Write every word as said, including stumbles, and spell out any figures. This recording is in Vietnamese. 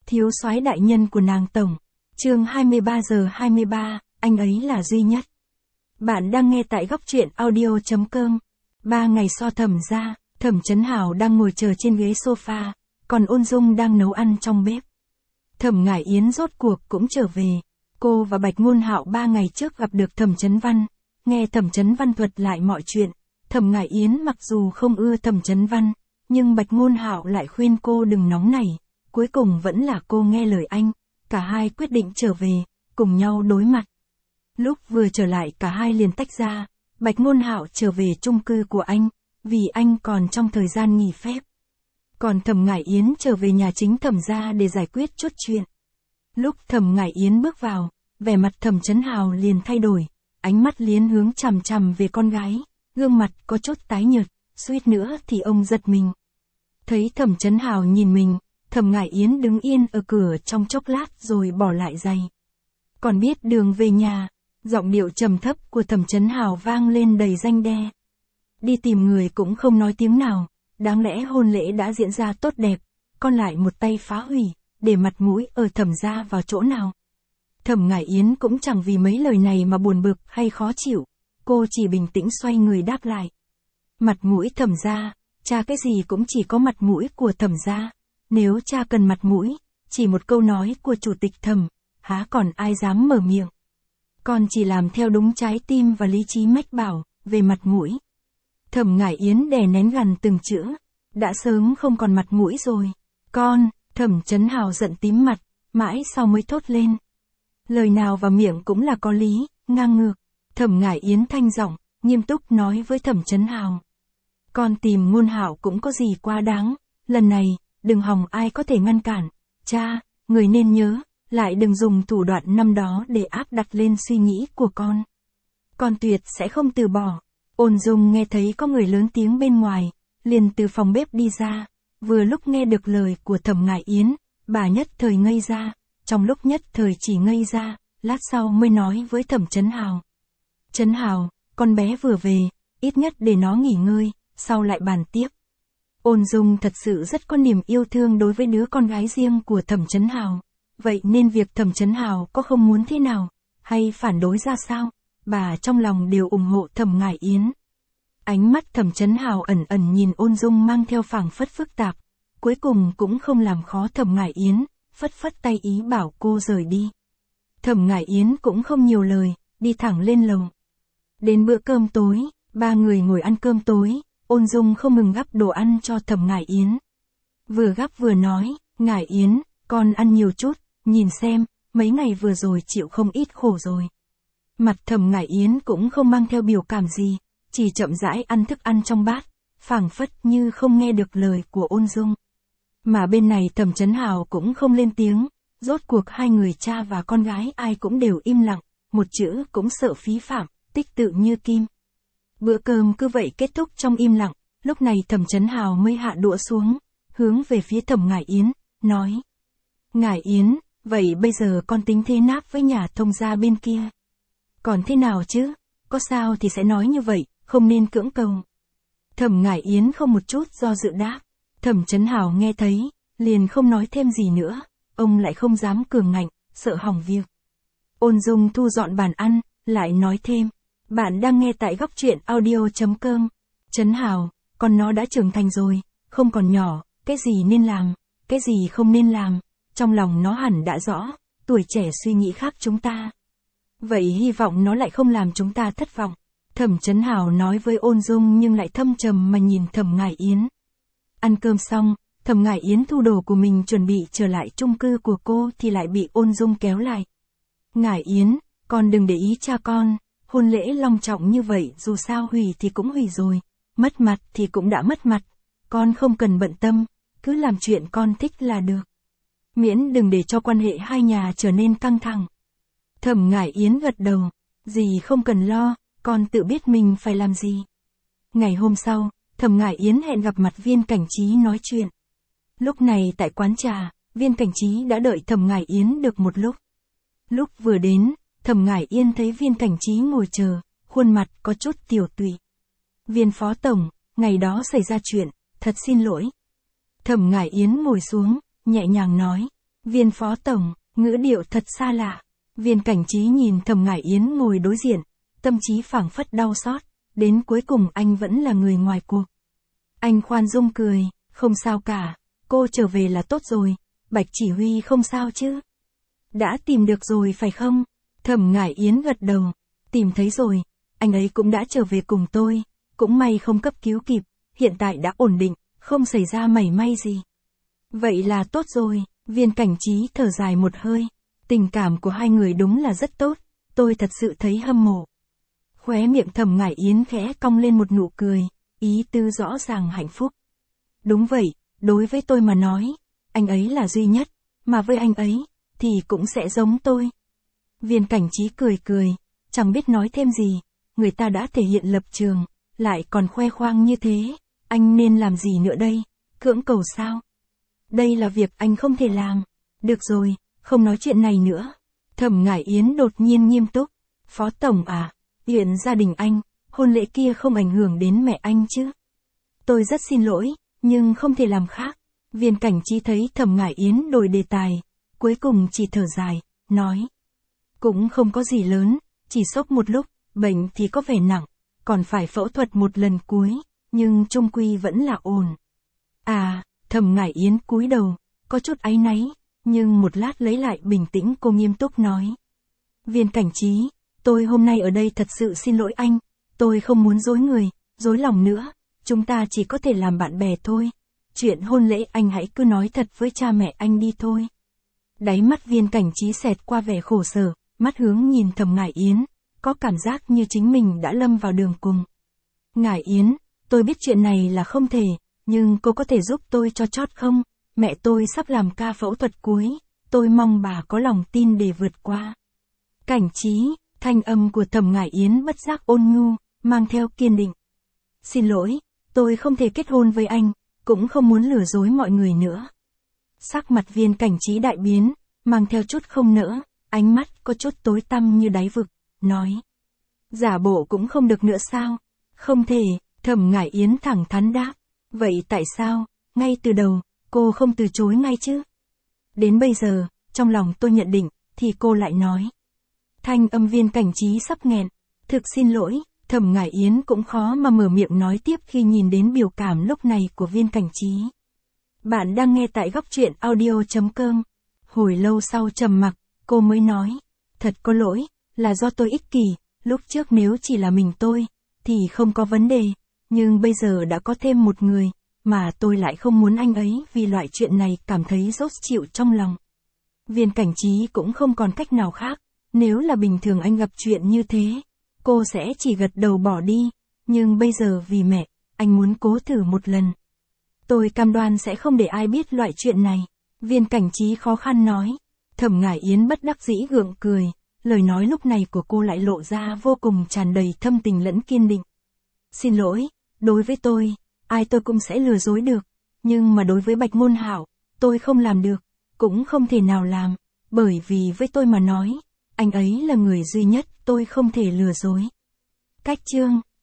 thiếu soái đại nhân của nàng tổng. Chương hai mươi ba giờ hai mươi ba, anh ấy là duy nhất. Bạn đang nghe tại góc truyện audio chấm com. Ba ngày so Thẩm ra, Thẩm Chấn Hảo đang ngồi chờ trên ghế sofa, còn Ôn Dung đang nấu ăn trong bếp. Thẩm Ngải Yến rốt cuộc cũng trở về. Cô và Bạch Ngôn Hạo ba ngày trước gặp được Thẩm Chấn Văn, nghe Thẩm Chấn Văn thuật lại mọi chuyện. Thẩm Ngải Yến mặc dù không ưa Thẩm Chấn Văn, nhưng Bạch Ngôn Hạo lại khuyên cô đừng nóng nảy. Cuối cùng vẫn là cô nghe lời anh, cả hai quyết định trở về, cùng nhau đối mặt. Lúc vừa trở lại cả hai liền tách ra, Bạch Ngôn Hạo trở về chung cư của anh, vì anh còn trong thời gian nghỉ phép. Còn Thẩm Ngải Yến trở về nhà chính Thẩm gia để giải quyết chút chuyện. Lúc Thẩm Ngải Yến bước vào, vẻ mặt Thẩm Chấn Hào liền thay đổi, ánh mắt liến hướng chằm chằm về con gái, gương mặt có chút tái nhợt, suýt nữa thì ông giật mình. Thấy Thẩm Chấn Hào nhìn mình, Thẩm Ngải Yến đứng yên ở cửa trong chốc lát rồi bỏ lại giày. Còn biết đường về nhà, giọng điệu trầm thấp của Thẩm Chấn Hào vang lên đầy ranh đe. Đi tìm người cũng không nói tiếng nào, đáng lẽ hôn lễ đã diễn ra tốt đẹp, con lại một tay phá hủy, để mặt mũi ở Thẩm gia vào chỗ nào. Thẩm Ngải Yến cũng chẳng vì mấy lời này mà buồn bực hay khó chịu, cô chỉ bình tĩnh xoay người đáp lại. Mặt mũi Thẩm gia, cha cái gì cũng chỉ có mặt mũi của Thẩm gia. Nếu cha cần mặt mũi, chỉ một câu nói của chủ tịch Thẩm, há còn ai dám mở miệng. Con chỉ làm theo đúng trái tim và lý trí mách bảo, về mặt mũi. Thẩm Ngải Yến đè nén gằn từng chữ, đã sớm không còn mặt mũi rồi. Con, Thẩm Chấn Hào giận tím mặt, mãi sau mới thốt lên. Lời nào vào miệng cũng là có lý, ngang ngược. Thẩm Ngải Yến thanh giọng, nghiêm túc nói với Thẩm Chấn Hào. Con tìm Ngôn Hạo cũng có gì quá đáng, lần này, đừng hòng ai có thể ngăn cản. Cha, người nên nhớ, lại đừng dùng thủ đoạn năm đó để áp đặt lên suy nghĩ của con. Con tuyệt sẽ không từ bỏ. Ôn Dung nghe thấy có người lớn tiếng bên ngoài, liền từ phòng bếp đi ra, vừa lúc nghe được lời của Thẩm Ngải Yến, bà nhất thời ngây ra, trong lúc nhất thời chỉ ngây ra, lát sau mới nói với Thẩm Chấn Hào. Chấn Hào, con bé vừa về, ít nhất để nó nghỉ ngơi, sau lại bàn tiếp. Ôn Dung thật sự rất có niềm yêu thương đối với đứa con gái riêng của Thẩm Chấn Hào, vậy nên việc Thẩm Chấn Hào có không muốn thế nào, hay phản đối ra sao, bà trong lòng đều ủng hộ Thẩm Ngải Yến. Ánh mắt Thẩm Chấn Hào ẩn ẩn nhìn Ôn Dung mang theo phảng phất phức tạp, cuối cùng cũng không làm khó Thẩm Ngải Yến, phất phất tay ý bảo cô rời đi. Thẩm Ngải Yến cũng không nhiều lời, đi thẳng lên lầu. Đến bữa cơm tối, ba người ngồi ăn cơm tối, Ôn Dung không ngừng gắp đồ ăn cho Thẩm Ngải Yến. Vừa gắp vừa nói, Ngải Yến, con ăn nhiều chút, nhìn xem, mấy ngày vừa rồi chịu không ít khổ rồi. Mặt Thẩm Ngải Yến cũng không mang theo biểu cảm gì, chỉ chậm rãi ăn thức ăn trong bát, phảng phất như không nghe được lời của Ôn Dung. Mà bên này Thẩm Chấn Hào cũng không lên tiếng, rốt cuộc hai người cha và con gái ai cũng đều im lặng, một chữ cũng sợ phí phạm, tích tự như kim. Bữa cơm cứ vậy kết thúc trong im lặng, lúc này Thẩm Chấn Hào mới hạ đũa xuống, hướng về phía Thẩm Ngải Yến, nói. Ngải Yến, vậy bây giờ con tính thế nào với nhà thông gia bên kia? Còn thế nào chứ? Có sao thì sẽ nói như vậy, không nên cưỡng cầu. Thẩm Ngải Yến không một chút do dự đáp. Thẩm Chấn Hào nghe thấy, liền không nói thêm gì nữa, ông lại không dám cường ngạnh, sợ hỏng việc. Ôn Dung thu dọn bàn ăn, lại nói thêm. Bạn đang nghe tại góc truyện audio chấm com. Chấn Hào, con nó đã trưởng thành rồi, không còn nhỏ, cái gì nên làm, cái gì không nên làm, trong lòng nó hẳn đã rõ, tuổi trẻ suy nghĩ khác chúng ta. Vậy hy vọng nó lại không làm chúng ta thất vọng. Thẩm Chấn Hào nói với Ôn Dung nhưng lại thâm trầm mà nhìn Thẩm Ngải Yến. Ăn cơm xong, Thẩm Ngải Yến thu đồ của mình chuẩn bị trở lại chung cư của cô thì lại bị Ôn Dung kéo lại. Ngải Yến, con đừng để ý cha con, hôn lễ long trọng như vậy dù sao hủy thì cũng hủy rồi, mất mặt thì cũng đã mất mặt, con không cần bận tâm, cứ làm chuyện con thích là được. Miễn đừng để cho quan hệ hai nhà trở nên căng thẳng. Thẩm Ngải Yến gật đầu, dì không cần lo, con tự biết mình phải làm gì. Ngày hôm sau, Thẩm Ngải Yến hẹn gặp mặt Viên Cảnh Trí nói chuyện. Lúc này tại quán trà, Viên Cảnh Trí đã đợi Thẩm Ngải Yến được một lúc. Lúc vừa đến, Thẩm Ngải Yến thấy Viên Cảnh Trí ngồi chờ, khuôn mặt có chút tiểu tụy. Viên phó tổng, ngày đó xảy ra chuyện, thật xin lỗi. Thẩm Ngải Yến ngồi xuống, nhẹ nhàng nói. Viên phó tổng, ngữ điệu thật xa lạ. Viên Cảnh Trí nhìn Thẩm Ngải Yến ngồi đối diện, tâm trí phảng phất đau xót, đến cuối cùng anh vẫn là người ngoài cuộc. Anh khoan dung cười, không sao cả, cô trở về là tốt rồi, Bạch chỉ huy không sao chứ? Đã tìm được rồi phải không? Thẩm Ngải Yến gật đầu, tìm thấy rồi, anh ấy cũng đã trở về cùng tôi, cũng may không cấp cứu kịp, hiện tại đã ổn định, không xảy ra mảy may gì. Vậy là tốt rồi, Viên Cảnh Trí thở dài một hơi, tình cảm của hai người đúng là rất tốt, tôi thật sự thấy hâm mộ. Khóe miệng Thẩm Ngải Yến khẽ cong lên một nụ cười, ý tư rõ ràng hạnh phúc. Đúng vậy, đối với tôi mà nói, anh ấy là duy nhất, mà với anh ấy, thì cũng sẽ giống tôi. Viên Cảnh Trí cười cười, chẳng biết nói thêm gì, người ta đã thể hiện lập trường, lại còn khoe khoang như thế, anh nên làm gì nữa đây, cưỡng cầu sao? Đây là việc anh không thể làm. Được rồi, không nói chuyện này nữa. Thẩm Ngải Yến đột nhiên nghiêm túc. Phó tổng à, chuyện gia đình anh, hôn lễ kia không ảnh hưởng đến mẹ anh chứ? Tôi rất xin lỗi, nhưng không thể làm khác. Viên Cảnh Trí thấy Thẩm Ngải Yến đổi đề tài, cuối cùng chỉ thở dài, nói. Cũng không có gì lớn, chỉ sốc một lúc, bệnh thì có vẻ nặng, còn phải phẫu thuật một lần cuối, nhưng chung quy vẫn là ổn. À, Thẩm Ngải Yến cúi đầu, có chút áy náy, nhưng một lát lấy lại bình tĩnh cô nghiêm túc nói. Viên Cảnh Trí, tôi hôm nay ở đây thật sự xin lỗi anh, tôi không muốn dối người, dối lòng nữa, chúng ta chỉ có thể làm bạn bè thôi. Chuyện hôn lễ anh hãy cứ nói thật với cha mẹ anh đi thôi. Đáy mắt Viên Cảnh Trí xẹt qua vẻ khổ sở, mắt hướng nhìn Thẩm Ngải Yến, có cảm giác như chính mình đã lâm vào đường cùng. Ngải Yến, tôi biết chuyện này là không thể, nhưng cô có thể giúp tôi cho chót không? Mẹ tôi sắp làm ca phẫu thuật cuối, tôi mong bà có lòng tin để vượt qua. Cảnh Trí, thanh âm của Thẩm Ngải Yến bất giác ôn nhu, mang theo kiên định. Xin lỗi, tôi không thể kết hôn với anh, cũng không muốn lừa dối mọi người nữa. Sắc mặt Viên Cảnh Trí đại biến, mang theo chút không nỡ, ánh mắt có chút tối tăm như đáy vực, nói. Giả bộ cũng không được nữa sao? Không thể, Thẩm Ngải Yến thẳng thắn đáp. Vậy tại sao, ngay từ đầu, cô không từ chối ngay chứ? Đến bây giờ, trong lòng tôi nhận định, thì cô lại nói. Thanh âm Viên Cảnh Trí sắp nghẹn. Thực xin lỗi, Thẩm Ngải Yến cũng khó mà mở miệng nói tiếp khi nhìn đến biểu cảm lúc này của Viên Cảnh Trí. Bạn đang nghe tại góc truyện audio chấm com. Hồi lâu sau trầm mặc, cô mới nói. Thật có lỗi, là do tôi ích kỷ, lúc trước nếu chỉ là mình tôi, thì không có vấn đề. Nhưng bây giờ đã có thêm một người, mà tôi lại không muốn anh ấy vì loại chuyện này cảm thấy dốt chịu trong lòng. Viên Cảnh Trí cũng không còn cách nào khác, nếu là bình thường anh gặp chuyện như thế, cô sẽ chỉ gật đầu bỏ đi, nhưng bây giờ vì mẹ, anh muốn cố thử một lần. Tôi cam đoan sẽ không để ai biết loại chuyện này, Viên Cảnh Trí khó khăn nói. Thẩm Ngải Yến bất đắc dĩ gượng cười, lời nói lúc này của cô lại lộ ra vô cùng tràn đầy thâm tình lẫn kiên định. Xin lỗi, đối với tôi, ai tôi cũng sẽ lừa dối được, nhưng mà đối với Bạch Ngôn Hạo, tôi không làm được, cũng không thể nào làm, bởi vì với tôi mà nói, anh ấy là người duy nhất tôi không thể lừa dối. Cách chương